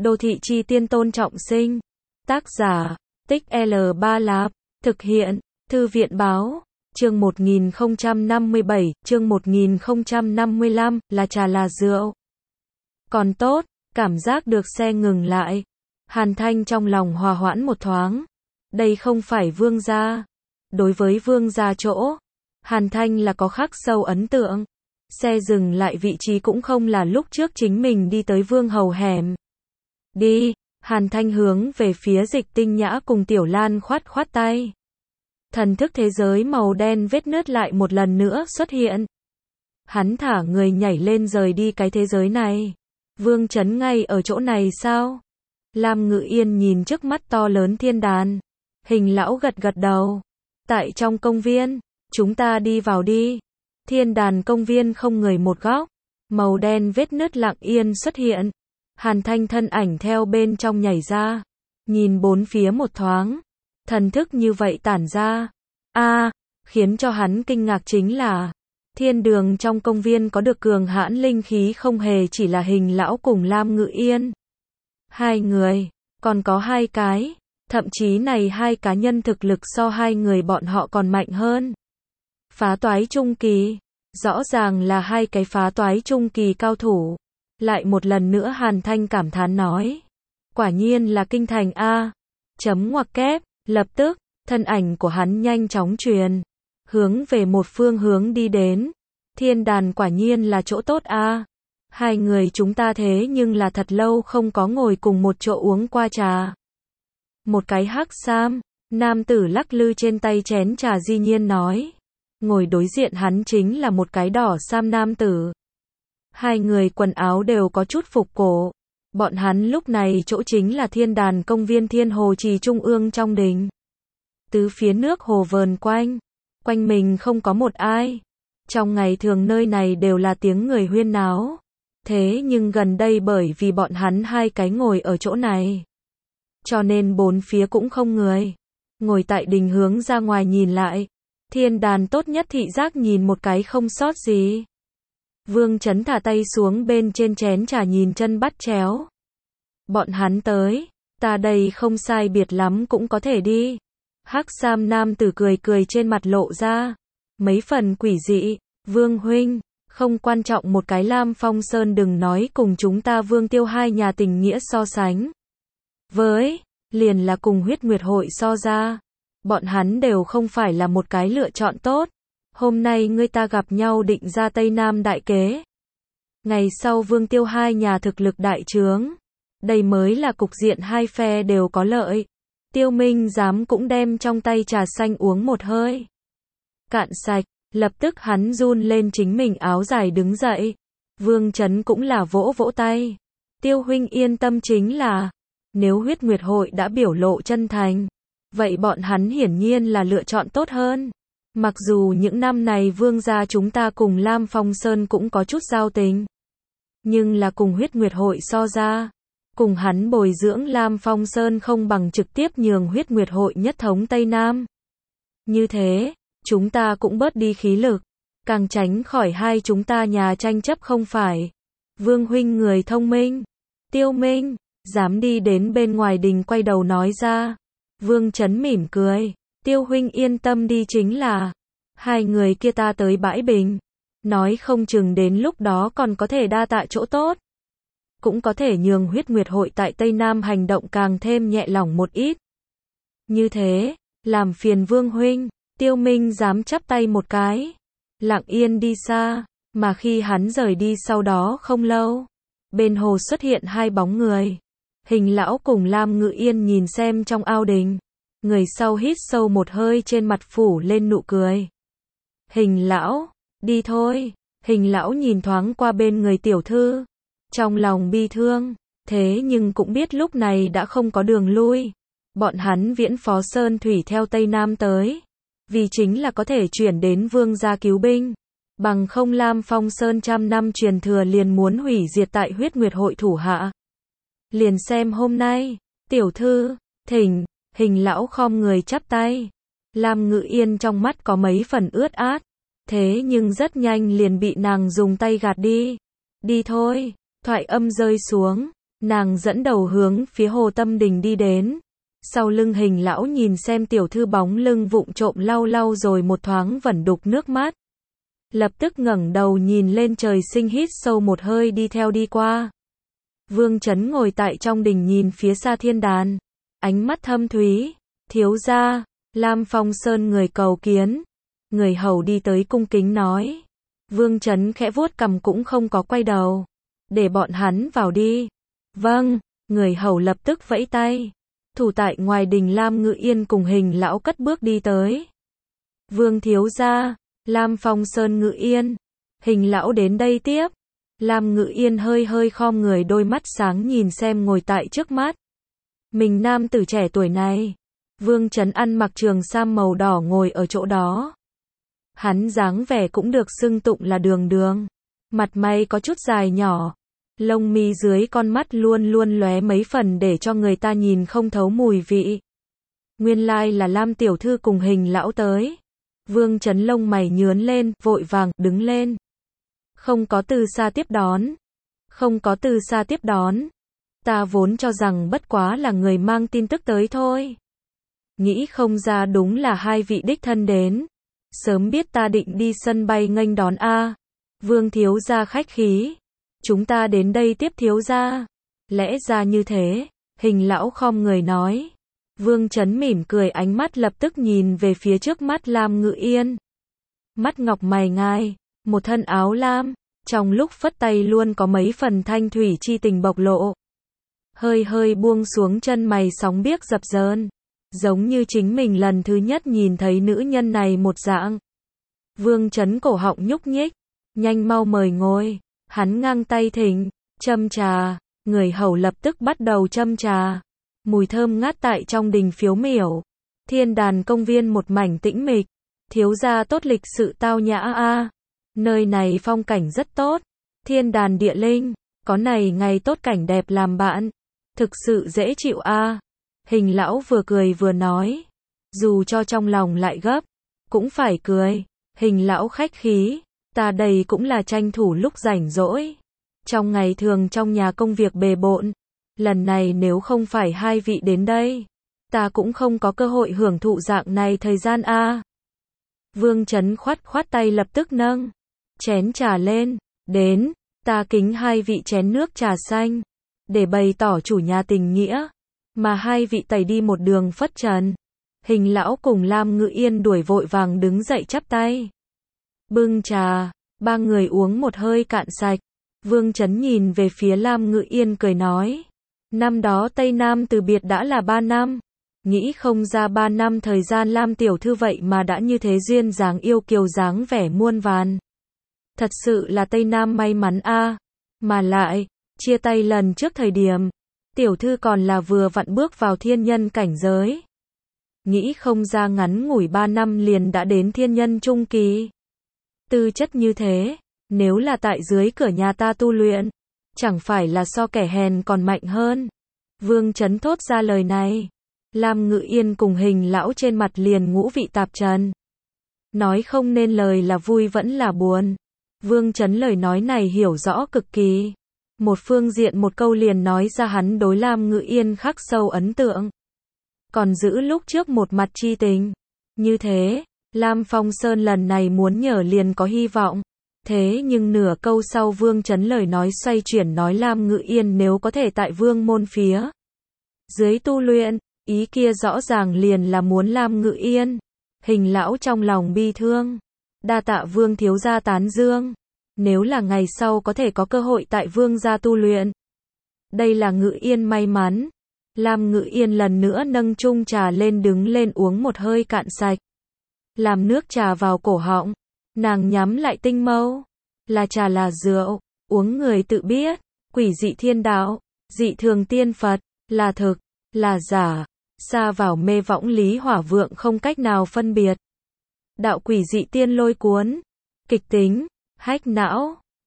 Đô thị chi tiên Tôn Trọng Sinh. Tác giả, Tích L Ba Lạp. Thực hiện, Thư viện Báo. Chương 1057, chương 1055, là trà là rượu. Còn tốt, cảm giác được xe ngừng lại. Hàn Thanh trong lòng hòa hoãn một thoáng. Đây không phải vương gia. Đối với vương gia chỗ, Hàn Thanh là có khắc sâu ấn tượng. Xe dừng lại vị trí cũng không là lúc trước chính mình đi tới vương hầu hẻm. Đi, Hàn Thanh hướng về phía Dịch Tinh Nhã cùng Tiểu Lan khoát khoát tay. Thần thức thế giới màu đen vết nứt lại một lần nữa xuất hiện. Hắn thả người nhảy lên rời đi cái thế giới này. Vương Chấn ngay ở chỗ này sao? Lam Ngự Yên nhìn trước mắt to lớn thiên đàn. Hình lão gật gật đầu. Tại trong công viên, chúng ta đi vào đi. Thiên đàn công viên không người một góc. Màu đen vết nứt lặng yên xuất hiện. Hàn Thanh thân ảnh theo bên trong nhảy ra. Nhìn bốn phía một thoáng. Thần thức như vậy tản ra. Khiến cho hắn kinh ngạc chính là thiên đường trong công viên có được cường hãn linh khí không hề chỉ là hình lão cùng Lam Ngự Yên. Hai người, còn có hai cái, thậm chí này hai cá nhân thực lực so hai người bọn họ còn mạnh hơn. Phá toái trung kỳ, rõ ràng là hai cái phá toái trung kỳ cao thủ. Lại một lần nữa Hàn Thanh cảm thán nói. Quả nhiên là kinh thành A. Chấm ngoặc kép, lập tức, thân ảnh của hắn nhanh chóng truyền. Hướng về một phương hướng đi đến. Thiên đàn quả nhiên là chỗ tốt A. Hai người chúng ta thế nhưng là thật lâu không có ngồi cùng một chỗ uống qua trà. Một cái hắc sam, nam tử lắc lư trên tay chén trà di nhiên nói. Ngồi đối diện hắn chính là một cái đỏ sam nam tử. Hai người quần áo đều có chút phục cổ. Bọn hắn lúc này chỗ chính là thiên đàn công viên Thiên Hồ Trì trung ương trong đình. Tứ phía nước hồ vờn quanh. Quanh mình không có một ai. Trong ngày thường nơi này đều là tiếng người huyên náo. Thế nhưng gần đây bởi vì bọn hắn hai cái ngồi ở chỗ này. Cho nên bốn phía cũng không người. Ngồi tại đình hướng ra ngoài nhìn lại. Thiên đàn tốt nhất thị giác nhìn một cái không sót gì. Vương Chấn thả tay xuống bên trên chén trà nhìn chân bắt chéo. Bọn hắn tới, ta đây không sai biệt lắm cũng có thể đi. Hắc sam nam tử cười cười trên mặt lộ ra. Mấy phần quỷ dị, Vương huynh, không quan trọng một cái Lam Phong Sơn đừng nói cùng chúng ta Vương Tiêu hai nhà tình nghĩa so sánh. Với, liền là cùng huyết nguyệt hội so ra. Bọn hắn đều không phải là một cái lựa chọn tốt. Hôm nay người ta gặp nhau định ra Tây Nam đại kế. Ngày sau Vương Tiêu hai nhà thực lực đại trướng. Đây mới là cục diện hai phe đều có lợi. Tiêu Minh dám cũng đem trong tay trà xanh uống một hơi. Cạn sạch, lập tức hắn run lên chính mình áo dài đứng dậy. Vương Chấn cũng là vỗ vỗ tay. Tiêu huynh yên tâm chính là, nếu huyết nguyệt hội đã biểu lộ chân thành, vậy bọn hắn hiển nhiên là lựa chọn tốt hơn. Mặc dù những năm này vương gia chúng ta cùng Lam Phong Sơn cũng có chút giao tình. Nhưng là cùng huyết nguyệt hội so ra. Cùng hắn bồi dưỡng Lam Phong Sơn không bằng trực tiếp nhường huyết nguyệt hội nhất thống Tây Nam. Như thế, chúng ta cũng bớt đi khí lực. Càng tránh khỏi hai chúng ta nhà tranh chấp không phải. Vương huynh người thông minh. Tiêu Minh, dám đi đến bên ngoài đình quay đầu nói ra. Vương Chấn mỉm cười. Tiêu huynh yên tâm đi chính là. Hai người kia ta tới bãi bình. Nói không chừng đến lúc đó còn có thể đa tạ chỗ tốt. Cũng có thể nhường huyết nguyệt hội tại Tây Nam hành động càng thêm nhẹ lòng một ít. Như thế, làm phiền Vương huynh. Tiêu Minh dám chắp tay một cái. Lặng yên đi xa. Mà khi hắn rời đi sau đó không lâu. Bên hồ xuất hiện hai bóng người. Hình lão cùng Lam Ngự Yên nhìn xem trong ao đình. Người sau hít sâu một hơi trên mặt phủ lên nụ cười. Hình lão, đi thôi. Hình lão nhìn thoáng qua bên người tiểu thư. Trong lòng bi thương, thế nhưng cũng biết lúc này đã không có đường lui. Bọn hắn viễn phó Sơn Thủy theo Tây Nam tới. Vì chính là có thể chuyển đến vương gia cứu binh. Bằng không Lam Phong Sơn trăm năm truyền thừa liền muốn hủy diệt tại huyết nguyệt hội thủ hạ. Liền xem hôm nay, tiểu thư, thỉnh. Hình lão khom người chắp tay. Lam Ngự Yên trong mắt có mấy phần ướt át. Thế nhưng rất nhanh liền bị nàng dùng tay gạt đi. Đi thôi. Thoại âm rơi xuống. Nàng dẫn đầu hướng phía Hồ Tâm Đình đi đến. Sau lưng Hình lão nhìn xem tiểu thư bóng lưng vụng trộm lau lau rồi một thoáng vẩn đục nước mắt. Lập tức ngẩng đầu nhìn lên trời sinh hít sâu một hơi đi theo đi qua. Vương Chấn ngồi tại trong đình nhìn phía xa thiên đàn. Ánh mắt thâm thúy. Thiếu gia, Lam Phong Sơn người cầu kiến. Người hầu đi tới cung kính nói. Vương Chấn khẽ vuốt cằm cũng không có quay đầu. Để bọn hắn vào đi. Vâng, người hầu lập tức vẫy tay. Thủ tại ngoài đình Lam Ngự Yên cùng Hình lão cất bước đi tới. Vương thiếu gia, Lam Phong Sơn Ngự Yên. Hình lão đến đây tiếp. Lam Ngự Yên hơi hơi khom người, đôi mắt sáng nhìn xem ngồi tại trước mắt mình nam tử trẻ tuổi này. Vương Chấn ăn mặc trường sam màu đỏ ngồi ở chỗ đó. Hắn dáng vẻ cũng được xưng tụng là đường đường. Mặt mày có chút dài nhỏ. Lông mi dưới con mắt luôn luôn lóe mấy phần để cho người ta nhìn không thấu mùi vị. Nguyên lai là Lam tiểu thư cùng Hình lão tới. Vương Chấn lông mày nhướng lên, vội vàng đứng lên. Không có từ xa tiếp đón. Không có từ xa tiếp đón. Ta vốn cho rằng bất quá là người mang tin tức tới thôi. Nghĩ không ra đúng là hai vị đích thân đến. Sớm biết ta định đi sân bay nghênh đón a. Vương thiếu gia khách khí. Chúng ta đến đây tiếp thiếu gia. Lẽ ra như thế. Hình lão khom người nói. Vương Chấn mỉm cười, ánh mắt lập tức nhìn về phía trước mắt Lam Ngự Yên. Mắt ngọc mày ngai, một thân áo lam, trong lúc phất tay luôn có mấy phần thanh thủy chi tình bộc lộ. Hơi hơi buông xuống chân mày sóng biếc dập dờn, giống như chính mình lần thứ nhất nhìn thấy nữ nhân này một dạng. Vương Chấn cổ họng nhúc nhích, nhanh mau mời ngồi. Hắn ngang tay thỉnh, châm trà, người hầu lập tức bắt đầu châm trà. Mùi thơm ngát tại trong đình phiếu miểu. Thiên đàn công viên một mảnh tĩnh mịch. Thiếu gia tốt lịch sự tao nhã a. Nơi này phong cảnh rất tốt. Thiên đàn địa linh, có này ngày tốt cảnh đẹp làm bạn. Thực sự dễ chịu a. Hình lão vừa cười vừa nói. Dù cho trong lòng lại gấp, cũng phải cười. Hình lão khách khí. Ta đây cũng là tranh thủ lúc rảnh rỗi. Trong ngày thường trong nhà công việc bề bộn. Lần này nếu không phải hai vị đến đây, ta cũng không có cơ hội hưởng thụ dạng này thời gian a. Vương Chấn khoát khoát tay lập tức nâng chén trà lên. Đến, ta kính hai vị chén nước trà xanh. Để bày tỏ chủ nhà tình nghĩa. Mà hai vị tẩy đi một đường phất trần. Hình lão cùng Lam Ngự Yên đuổi vội vàng đứng dậy chắp tay. Bưng trà, ba người uống một hơi cạn sạch. Vương Chấn nhìn về phía Lam Ngự Yên cười nói. Năm đó Tây Nam từ biệt đã là 3 năm. Nghĩ không ra 3 năm thời gian Lam tiểu thư vậy mà đã như thế duyên dáng yêu kiều dáng vẻ muôn vàn. Thật sự là Tây Nam may mắn a. Mà lại, chia tay lần trước thời điểm, tiểu thư còn là vừa vặn bước vào thiên nhân cảnh giới. Nghĩ không ra ngắn ngủi 3 năm liền đã đến thiên nhân trung kỳ. Tư chất như thế, nếu là tại dưới cửa nhà ta tu luyện, chẳng phải là so kẻ hèn còn mạnh hơn. Vương Chấn thốt ra lời này. Lam Ngự Yên cùng Hình lão trên mặt liền ngũ vị tạp trần. Nói không nên lời là vui vẫn là buồn. Vương Chấn lời nói này hiểu rõ cực kỳ. Một phương diện một câu liền nói ra hắn đối Lam Ngự Yên khắc sâu ấn tượng. Còn giữ lúc trước một mặt chi tình. Như thế, Lam Phong Sơn lần này muốn nhờ liền có hy vọng. Thế nhưng nửa câu sau Vương Chấn lời nói xoay chuyển nói Lam Ngự Yên nếu có thể tại Vương môn phía dưới tu luyện, ý kia rõ ràng liền là muốn Lam Ngự Yên. Hình lão trong lòng bi thương. Đa tạ Vương thiếu gia tán dương. Nếu là ngày sau có thể có cơ hội tại Vương gia tu luyện, đây là Ngự Yên may mắn. Lam Ngự Yên lần nữa nâng chung trà lên đứng lên uống một hơi cạn sạch. Làm nước trà vào cổ họng. Nàng nhắm lại tinh mâu. Là trà là rượu, uống người tự biết. Quỷ dị thiên đạo, dị thường tiên Phật, là thực, là giả. Xa vào mê võng lý hỏa vượng không cách nào phân biệt. Đạo quỷ dị tiên lôi cuốn, kịch tính, hách não.